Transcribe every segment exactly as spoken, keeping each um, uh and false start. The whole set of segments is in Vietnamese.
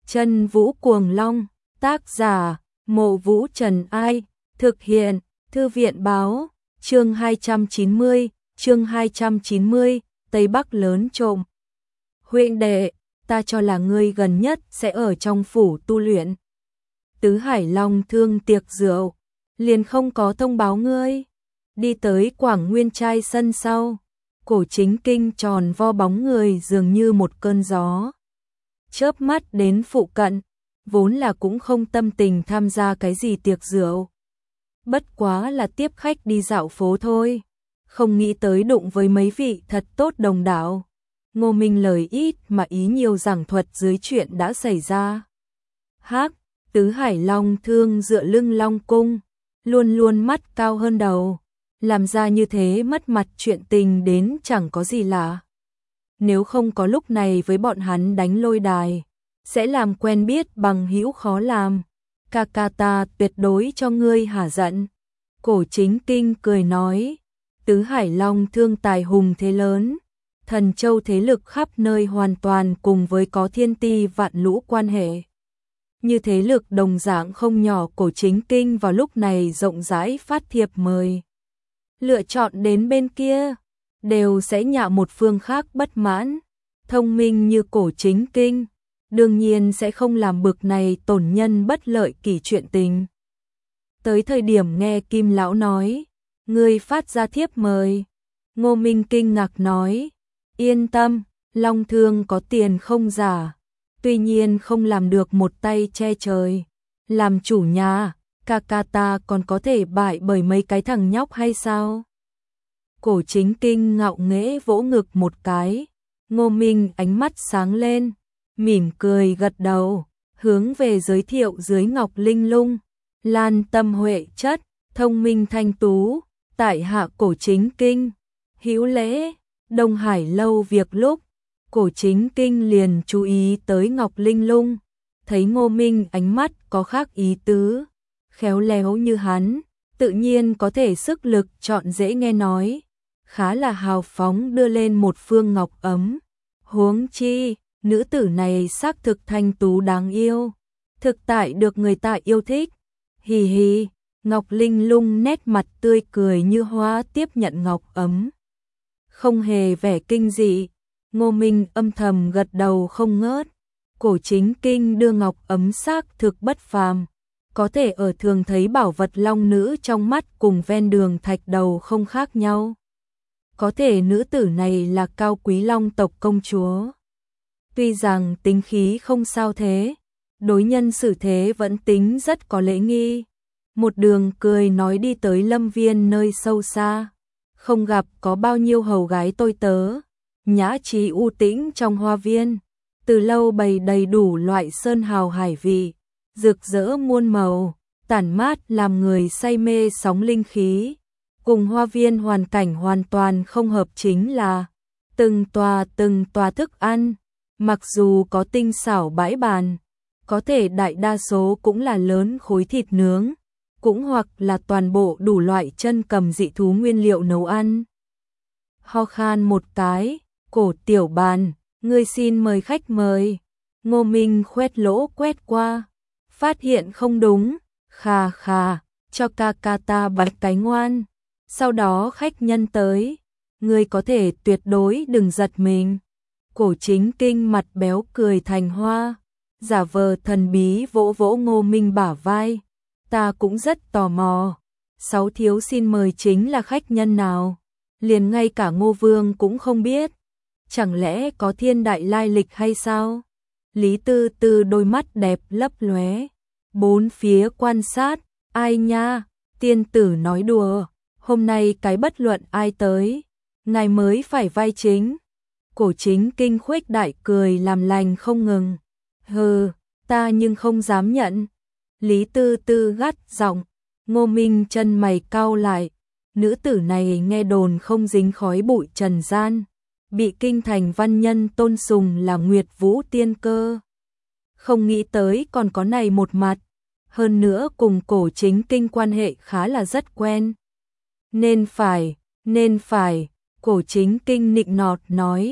Chân Vũ Cuồng Long, tác giả, Mộ Vũ Trần Ai, thực hiện, Thư viện báo, chương hai trăm chín mươi, chương hai trăm chín mươi, Tây Bắc lớn trộm. Huynh đệ, ta cho là ngươi gần nhất sẽ ở trong phủ tu luyện. Tứ Hải Long Thương tiệc rượu, liền không có thông báo ngươi. Đi tới Quảng Nguyên Trai sân sau, Cổ Chính Kinh tròn vo bóng người dường như một cơn gió. Chớp mắt đến phụ cận, vốn là cũng không tâm tình tham gia cái gì tiệc rượu. Bất quá là tiếp khách đi dạo phố thôi, không nghĩ tới đụng với mấy vị thật tốt đồng đạo. Ngô Minh lời ít mà ý nhiều giảng thuật dưới chuyện đã xảy ra. Hắc, Tứ Hải Long Thương dựa lưng Long Cung, luôn luôn mắt cao hơn đầu, làm ra như thế mất mặt chuyện tình đến chẳng có gì lạ. Nếu không có lúc này với bọn hắn đánh lôi đài, sẽ làm quen biết bằng hữu khó làm. Ca ca ta tuyệt đối cho ngươi hả giận. Cổ Chính Kinh cười nói, Tứ Hải Long Thương tài hùng thế lớn, Thần Châu thế lực khắp nơi hoàn toàn cùng với có thiên ti vạn lũ quan hệ. Như thế lực đồng dạng không nhỏ. Cổ Chính Kinh vào lúc này rộng rãi phát thiệp mời. Lựa chọn đến bên kia, đều sẽ nhạo một phương khác bất mãn. Thông minh như Cổ Chính Kinh, đương nhiên sẽ không làm bực này tổn nhân bất lợi kỳ chuyện tình. Tới thời điểm nghe Kim Lão nói, ngươi phát ra thiếp mời, Ngô Minh kinh ngạc nói, yên tâm, Long Thương có tiền không giả, tuy nhiên không làm được một tay che trời. Làm chủ nhà, ca ca ta còn có thể bại bởi mấy cái thằng nhóc hay sao? Cổ Chính Kinh ngạo nghễ vỗ ngực một cái, Ngô Minh ánh mắt sáng lên, mỉm cười gật đầu, hướng về giới thiệu dưới Ngọc Linh Lung, Lan tâm huệ chất, thông minh thanh tú, tại hạ Cổ Chính Kinh, hữu lễ. Đông Hải lâu việc lúc, Cổ Chính Kinh liền chú ý tới Ngọc Linh Lung, thấy Ngô Minh ánh mắt có khác ý tứ, khéo léo như hắn, tự nhiên có thể sức lực chọn dễ nghe nói, khá là hào phóng đưa lên một phương ngọc ấm. Huống chi, nữ tử này xác thực thanh tú đáng yêu, thực tại được người ta yêu thích. Hì hì, Ngọc Linh Lung nét mặt tươi cười như hoa tiếp nhận ngọc ấm, không hề vẻ kinh dị. Ngô Minh âm thầm gật đầu không ngớt. Cổ Chính Kinh đưa ngọc ấm xác thực bất phàm, có thể ở thường thấy bảo vật long nữ trong mắt cùng ven đường thạch đầu không khác nhau. Có thể nữ tử này là cao quý long tộc công chúa. Tuy rằng tính khí không sao thế, đối nhân xử thế vẫn tính rất có lễ nghi. Một đường cười nói đi tới lâm viên nơi sâu xa, không gặp có bao nhiêu hầu gái tôi tớ, nhã trí u tĩnh trong hoa viên, từ lâu bày đầy đủ loại sơn hào hải vị, rực rỡ muôn màu, tản mát làm người say mê sóng linh khí. Cùng hoa viên hoàn cảnh hoàn toàn không hợp chính là từng tòa từng tòa thức ăn, mặc dù có tinh xảo bãi bàn, có thể đại đa số cũng là lớn khối thịt nướng, cũng hoặc là toàn bộ đủ loại chân cầm dị thú nguyên liệu nấu ăn. Ho khan một cái, Cổ tiểu bàn, ngươi xin mời khách mời. Ngô Minh khoét lỗ quét qua, phát hiện không đúng, khà khà, cho ca ca ta bắt cái ngoan. Sau đó khách nhân tới, ngươi có thể tuyệt đối đừng giật mình. Cổ Chính Kinh mặt béo cười thành hoa, giả vờ thần bí vỗ vỗ Ngô Minh bả vai. Ta cũng rất tò mò, sáu thiếu xin mời chính là khách nhân nào? Liền ngay cả Ngô Vương cũng không biết. Chẳng lẽ có thiên đại lai lịch hay sao? Lý Tư Tư đôi mắt đẹp lấp lóe, bốn phía quan sát, ai nha, tiên tử nói đùa, hôm nay cái bất luận ai tới, ngài mới phải vai chính. Cổ Chính Kinh khuếch đại cười làm lành không ngừng, hừ, ta nhưng không dám nhận. Lý Tư Tư gắt giọng. Ngô Minh chân mày cau lại, nữ tử này nghe đồn không dính khói bụi trần gian, bị kinh thành văn nhân tôn sùng là Nguyệt Vũ tiên cơ. Không nghĩ tới còn có này một mặt, hơn nữa cùng Cổ Chính Kinh quan hệ khá là rất quen. Nên phải, nên phải, Cổ Chính Kinh nịnh nọt nói,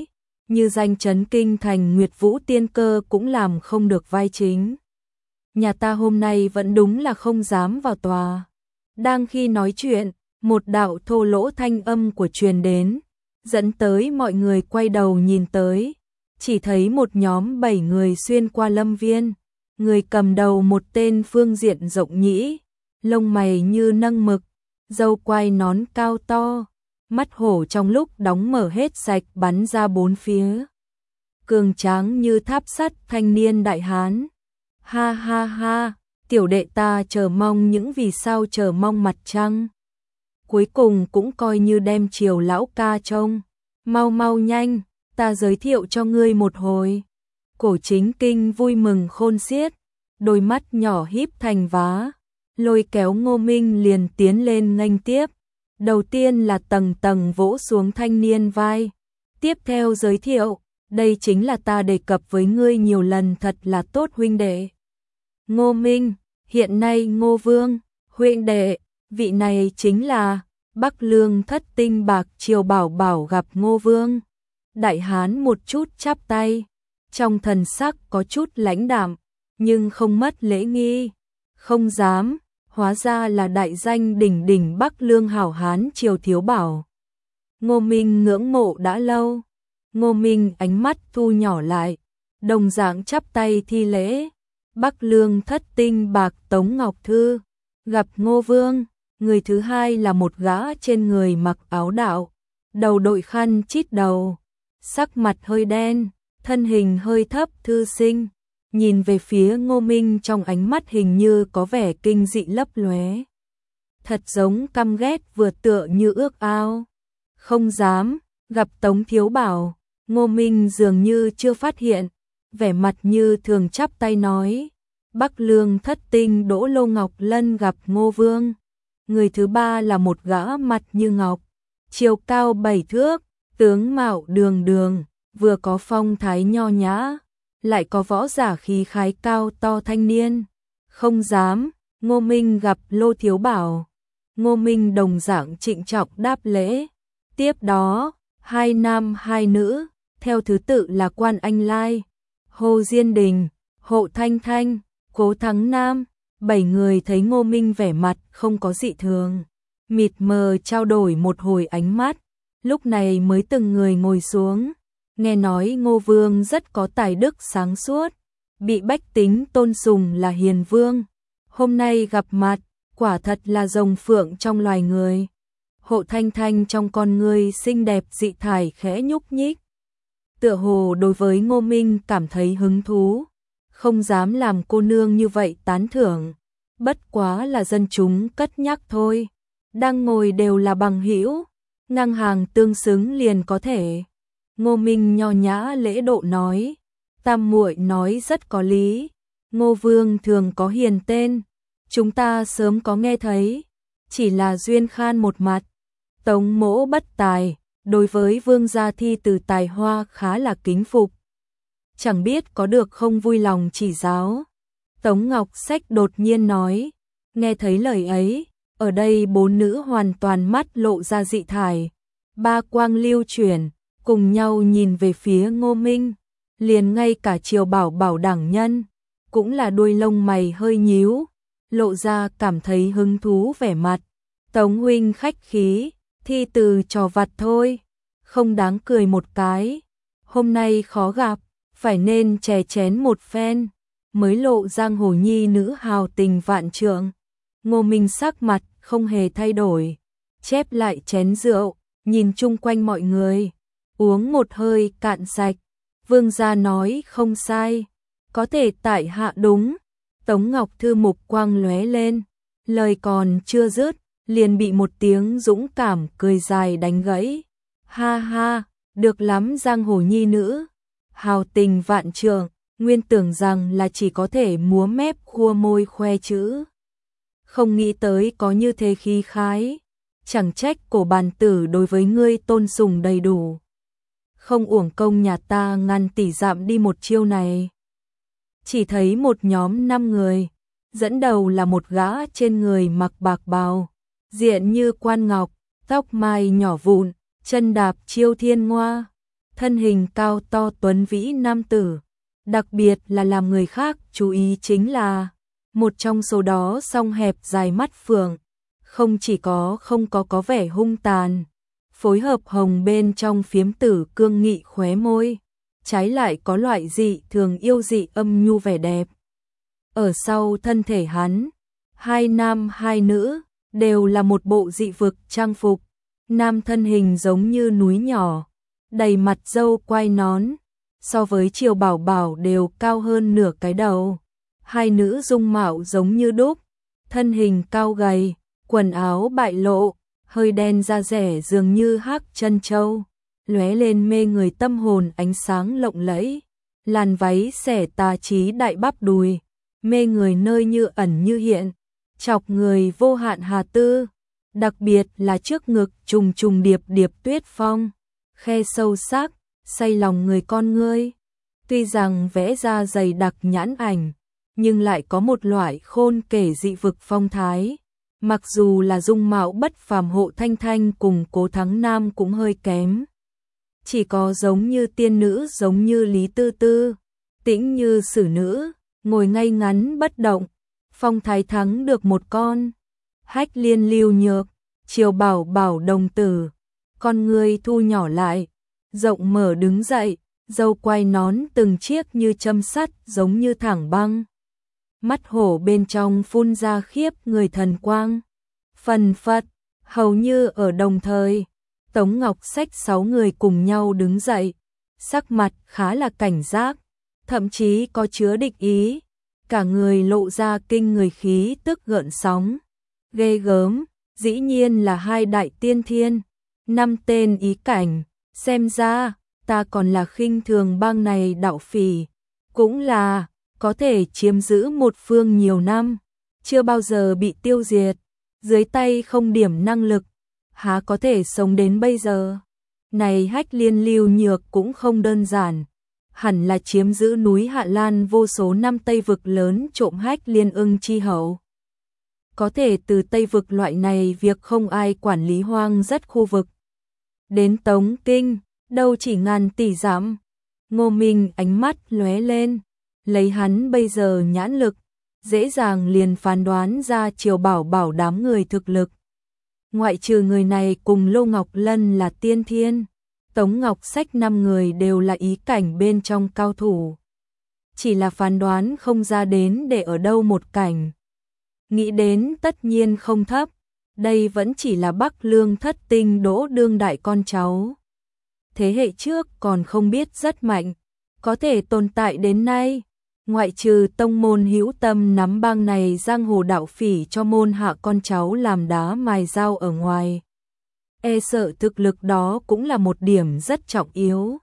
như danh chấn kinh thành Nguyệt Vũ Tiên Cơ cũng làm không được vai chính. Nhà ta hôm nay vẫn đúng là không dám vào tòa. Đang khi nói chuyện, một đạo thô lỗ thanh âm của truyền đến, dẫn tới mọi người quay đầu nhìn tới, chỉ thấy một nhóm bảy người xuyên qua lâm viên, người cầm đầu một tên phương diện rộng nhĩ, lông mày như nâng mực, râu quai nón cao to, mắt hổ trong lúc đóng mở hết sạch bắn ra bốn phía. Cường tráng như tháp sắt thanh niên đại hán. Ha ha ha, tiểu đệ ta chờ mong những vì sao chờ mong mặt trăng. Cuối cùng cũng coi như đem chiều lão ca trông. Mau mau nhanh, ta giới thiệu cho ngươi một hồi. Cổ Chính Kinh vui mừng khôn xiết, đôi mắt nhỏ híp thành vá, lôi kéo Ngô Minh liền tiến lên nghênh tiếp. Đầu tiên là tầng tầng vỗ xuống thanh niên vai. Tiếp theo giới thiệu, đây chính là ta đề cập với ngươi nhiều lần thật là tốt huynh đệ. Ngô Minh, hiện nay Ngô Vương, huynh đệ, vị này chính là Bắc Lương Thất Tinh Bạc Triều Bảo Bảo gặp Ngô Vương. Đại hán một chút chắp tay, trong thần sắc có chút lãnh đạm, nhưng không mất lễ nghi. Không dám, hóa ra là đại danh đỉnh đỉnh Bắc Lương hảo hán Triều Thiếu Bảo. Ngô Minh ngưỡng mộ đã lâu. Ngô Minh ánh mắt thu nhỏ lại, đồng dạng chắp tay thi lễ. Bắc Lương Thất Tinh Bạc Tống Ngọc Thư, gặp Ngô Vương. Người thứ hai là một gã trên người mặc áo đạo, đầu đội khăn chít đầu, sắc mặt hơi đen, thân hình hơi thấp thư sinh, nhìn về phía Ngô Minh trong ánh mắt hình như có vẻ kinh dị lấp lóe. Thật giống căm ghét vừa tựa như ước ao. Không dám, gặp Tống Thiếu Bảo, Ngô Minh dường như chưa phát hiện, vẻ mặt như thường chắp tay nói. Bắc Lương Thất Tinh Đỗ Lô Ngọc Lân gặp Ngô Vương. Người thứ ba là một gã mặt như ngọc, chiều cao bảy thước, tướng mạo đường đường, vừa có phong thái nho nhã, lại có võ giả khí khái cao to thanh niên. Không dám, Ngô Minh gặp Lô Thiếu Bảo. Ngô Minh đồng dạng trịnh trọng đáp lễ. Tiếp đó, hai nam hai nữ, theo thứ tự là Quan Anh Lai, Hồ Diên Đình, Hộ Thanh Thanh, Cố Thắng Nam. Bảy người thấy Ngô Minh vẻ mặt không có dị thường, mịt mờ trao đổi một hồi ánh mắt, lúc này mới từng người ngồi xuống. Nghe nói Ngô Vương rất có tài đức sáng suốt, bị bách tính tôn sùng là hiền vương. Hôm nay gặp mặt, quả thật là rồng phượng trong loài người. Hộ Thanh Thanh trong con người xinh đẹp dị thải khẽ nhúc nhích, tựa hồ đối với Ngô Minh cảm thấy hứng thú. Không dám làm cô nương như vậy tán thưởng, bất quá là dân chúng cất nhắc thôi. Đang ngồi đều là bằng hữu, ngang hàng tương xứng liền có thể. Ngô Minh nho nhã lễ độ nói, tam muội nói rất có lý. Ngô Vương thường có hiền tên, chúng ta sớm có nghe thấy, chỉ là duyên khan một mặt. Tống mỗ bất tài, đối với vương gia thi từ tài hoa khá là kính phục, chẳng biết có được không vui lòng chỉ giáo. Tống Ngọc Sách đột nhiên nói. Nghe thấy lời ấy, ở đây bốn nữ hoàn toàn mắt lộ ra dị thải, ba quang lưu chuyển, cùng nhau nhìn về phía Ngô Minh. Liền ngay cả Triều Bảo Bảo đẳng nhân, cũng là đuôi lông mày hơi nhíu, lộ ra cảm thấy hứng thú vẻ mặt. Tống huynh khách khí, thi từ trò vặt thôi, không đáng cười một cái. Hôm nay khó gặp, phải nên chè chén một phen, mới lộ giang hồ nhi nữ hào tình vạn trượng. Ngô Minh sắc mặt không hề thay đổi, chép lại chén rượu, nhìn chung quanh mọi người, uống một hơi cạn sạch. Vương gia nói không sai, có thể tại hạ đúng. Tống Ngọc Thư mục quang lóe lên, lời còn chưa dứt, liền bị một tiếng dũng cảm cười dài đánh gãy. Ha ha, được lắm giang hồ nhi nữ, hào tình vạn trượng, nguyên tưởng rằng là chỉ có thể múa mép khua môi khoe chữ. Không nghĩ tới có như thế khí khái, chẳng trách cổ bàn tử đối với ngươi tôn sùng đầy đủ. Không uổng công nhà ta ngăn tỷ dạm đi một chiêu này. Chỉ thấy một nhóm năm người, dẫn đầu là một gã trên người mặc bạc bào, diện như quan ngọc, tóc mai nhỏ vụn, chân đạp chiêu thiên ngoa, thân hình cao to tuấn vĩ nam tử. Đặc biệt là làm người khác chú ý chính là một trong số đó song hẹp dài mắt phượng, không chỉ có không có có vẻ hung tàn, phối hợp hồng bên trong phiếm tử cương nghị khóe môi, trái lại có loại dị thường yêu dị âm nhu vẻ đẹp. Ở sau thân thể hắn, hai nam hai nữ, đều là một bộ dị vực trang phục, nam thân hình giống như núi nhỏ, đầy mặt râu quai nón, so với Triều Bảo Bảo đều cao hơn nửa cái đầu. Hai nữ dung mạo giống như đúc, thân hình cao gầy, quần áo bại lộ, hơi đen da rẻ dường như hắc chân châu, lóe lên mê người tâm hồn ánh sáng lộng lẫy, làn váy xẻ tà trí đại bắp đùi, mê người nơi như ẩn như hiện, chọc người vô hạn hà tư, đặc biệt là trước ngực trùng trùng điệp điệp tuyết phong, khe sâu sắc, say lòng người con ngươi. Tuy rằng vẽ ra dày đặc nhãn ảnh, nhưng lại có một loại khôn kể dị vực phong thái. Mặc dù là dung mạo bất phàm Hộ Thanh Thanh cùng Cố Thắng Nam cũng hơi kém. Chỉ có giống như tiên nữ, giống như Lý Tư Tư, tĩnh như sử nữ, ngồi ngay ngắn bất động, phong thái thắng được một con. Hách Liên Lưu Nhược, Triều Bảo Bảo đồng tử, con người thu nhỏ lại, rộng mở đứng dậy, râu quai nón từng chiếc như châm sắt giống như thẳng băng. Mắt hổ bên trong phun ra khiếp người thần quang. Phần phật, hầu như ở đồng thời, Tống Ngọc xách sáu người cùng nhau đứng dậy, sắc mặt khá là cảnh giác, thậm chí có chứa địch ý, cả người lộ ra kinh người khí tức gợn sóng. Ghê gớm, dĩ nhiên là hai đại tiên thiên, năm tên ý cảnh, xem ra ta còn là khinh thường bang này đạo phỉ, cũng là có thể chiếm giữ một phương nhiều năm, chưa bao giờ bị tiêu diệt, dưới tay không điểm năng lực, há có thể sống đến bây giờ. Này Hách Liên Lưu Nhược cũng không đơn giản, hẳn là chiếm giữ núi Hạ Lan vô số năm Tây vực lớn trộm Hách Liên ưng chi hậu. Có thể từ Tây vực loại này việc không ai quản lý hoang rất khu vực. Đến Tống Kinh, đâu chỉ ngàn tỷ dặm. Ngô Minh ánh mắt lóe lên, lấy hắn bây giờ nhãn lực, dễ dàng liền phán đoán ra Triều Bảo Bảo đám người thực lực. Ngoại trừ người này cùng Lô Ngọc Lân là tiên thiên, Tống Ngọc Sách năm người đều là ý cảnh bên trong cao thủ. Chỉ là phán đoán không ra đến để ở đâu một cảnh. Nghĩ đến tất nhiên không thấp, đây vẫn chỉ là Bắc Lương thất tinh Đỗ đương đại con cháu. Thế hệ trước còn không biết rất mạnh, có thể tồn tại đến nay. Ngoại trừ tông môn hữu tâm nắm bang này giang hồ đạo phỉ cho môn hạ con cháu làm đá mài dao ở ngoài. E sợ thực lực đó cũng là một điểm rất trọng yếu.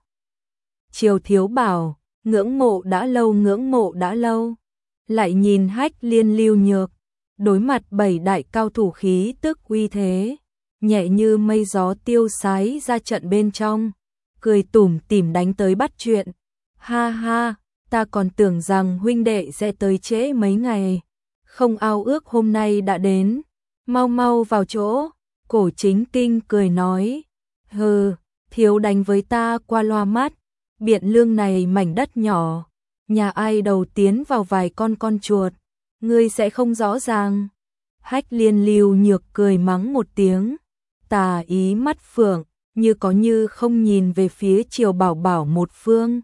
Triều Thiếu Bảo, ngưỡng mộ đã lâu ngưỡng mộ đã lâu. Lại nhìn Hách Liên Lưu Nhược, đối mặt bảy đại cao thủ khí tức uy thế, nhẹ như mây gió tiêu sái ra trận bên trong, cười tủm tỉm đánh tới bắt chuyện. Ha ha, ta còn tưởng rằng huynh đệ sẽ tới trễ mấy ngày, không ao ước hôm nay đã đến, mau mau vào chỗ. Cổ Chính Kinh cười nói, hừ, thiếu đánh với ta qua loa mắt, Biện Lương này mảnh đất nhỏ, nhà ai đầu tiến vào vài con con chuột, ngươi sẽ không rõ ràng. Hách Liên Lưu Nhược cười mắng một tiếng, tà ý mắt phượng, như có như không nhìn về phía Triều Bảo Bảo một phương.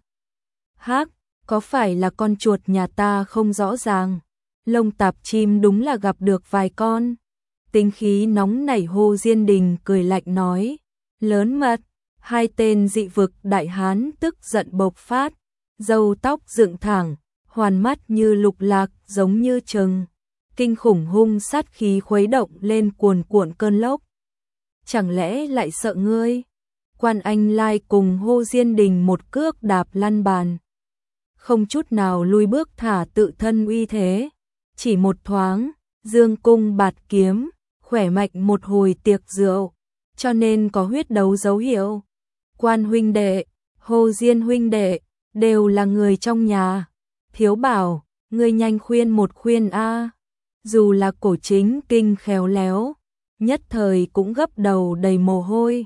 Hắc, có phải là con chuột nhà ta không rõ ràng? Lông tạp chim đúng là gặp được vài con. Tính khí nóng nảy Hồ Diên Đình cười lạnh nói, lớn mật. Hai tên dị vực đại hán tức giận bộc phát, râu tóc dựng thẳng, hoàn mắt như lục lạc giống như trừng, kinh khủng hung sát khí khuấy động lên cuồn cuộn cơn lốc. Chẳng lẽ lại sợ ngươi? Quan Anh Lai cùng Hồ Diên Đình một cước đạp lăn bàn, không chút nào lui bước thả tự thân uy thế, chỉ một thoáng, dương cung bạt kiếm, khỏe mạnh một hồi tiệc rượu, cho nên có huyết đấu dấu hiệu. Quan huynh đệ, Hồ Diên huynh đệ, đều là người trong nhà. Thiếu Bảo, ngươi nhanh khuyên một khuyên a. Dù là Cổ Chính Kinh khéo léo, nhất thời cũng gấp đầu đầy mồ hôi.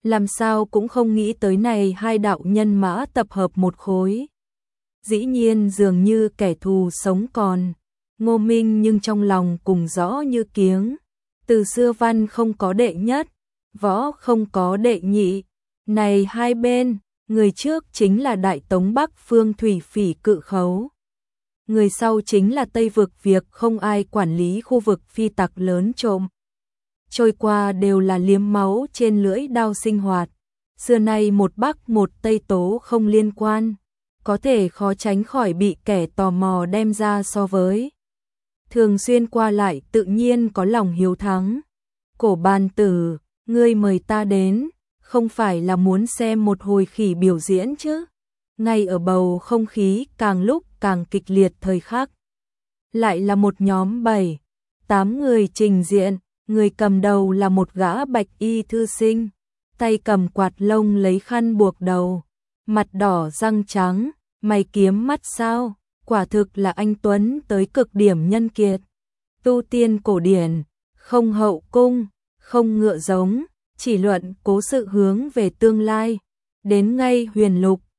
làm sao cũng không nghĩ tới này hai đạo nhân mã tập hợp một khối. Dĩ nhiên dường như kẻ thù sống còn, Ngô Minh nhưng trong lòng cùng rõ như kiếng. Từ xưa văn không có đệ nhất, võ không có đệ nhị. Này hai bên, người trước chính là Đại Tống Bắc Phương Thủy Phỉ Cự Khấu. Người sau chính là Tây Vực việc không ai quản lý khu vực phi tặc lớn trộm. Trôi qua đều là liếm máu trên lưỡi đao sinh hoạt. Xưa nay một Bắc một Tây tố không liên quan, có thể khó tránh khỏi bị kẻ tò mò đem ra so với. Thường xuyên qua lại tự nhiên có lòng hiếu thắng. Cổ Bàn Tử, ngươi mời ta đến, không phải là muốn xem một hồi khỉ biểu diễn chứ? Ngay ở bầu không khí càng lúc càng kịch liệt thời khắc. Lại là một nhóm bảy, tám người trình diện, người cầm đầu là một gã bạch y thư sinh, tay cầm quạt lông lấy khăn buộc đầu, mặt đỏ răng trắng, mày kiếm mắt sao, quả thực là anh tuấn tới cực điểm nhân kiệt. Tu tiên cổ điển, không hậu cung, không ngựa giống, chỉ luận cố sự hướng về tương lai, đến ngay huyền lục,